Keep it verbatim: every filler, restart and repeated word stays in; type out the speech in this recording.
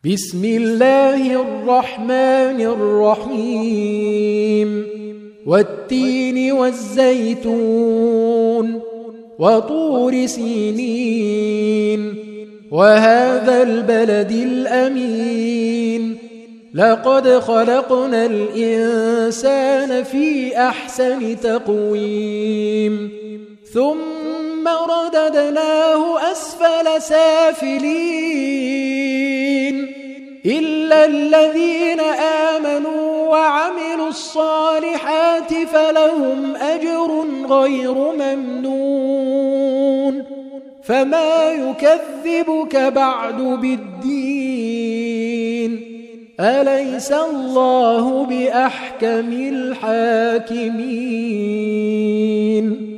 بسم الله الرحمن الرحيم والتين والزيتون وطور سينين وهذا البلد الأمين لقد خلقنا الإنسان في أحسن تقويم ثم رددناه أسفل سافلين إلا الذين آمنوا وعملوا الصالحات فلهم أجر غير ممنون فما يكذبك بعد بالدين أليس الله بأحكم الحاكمين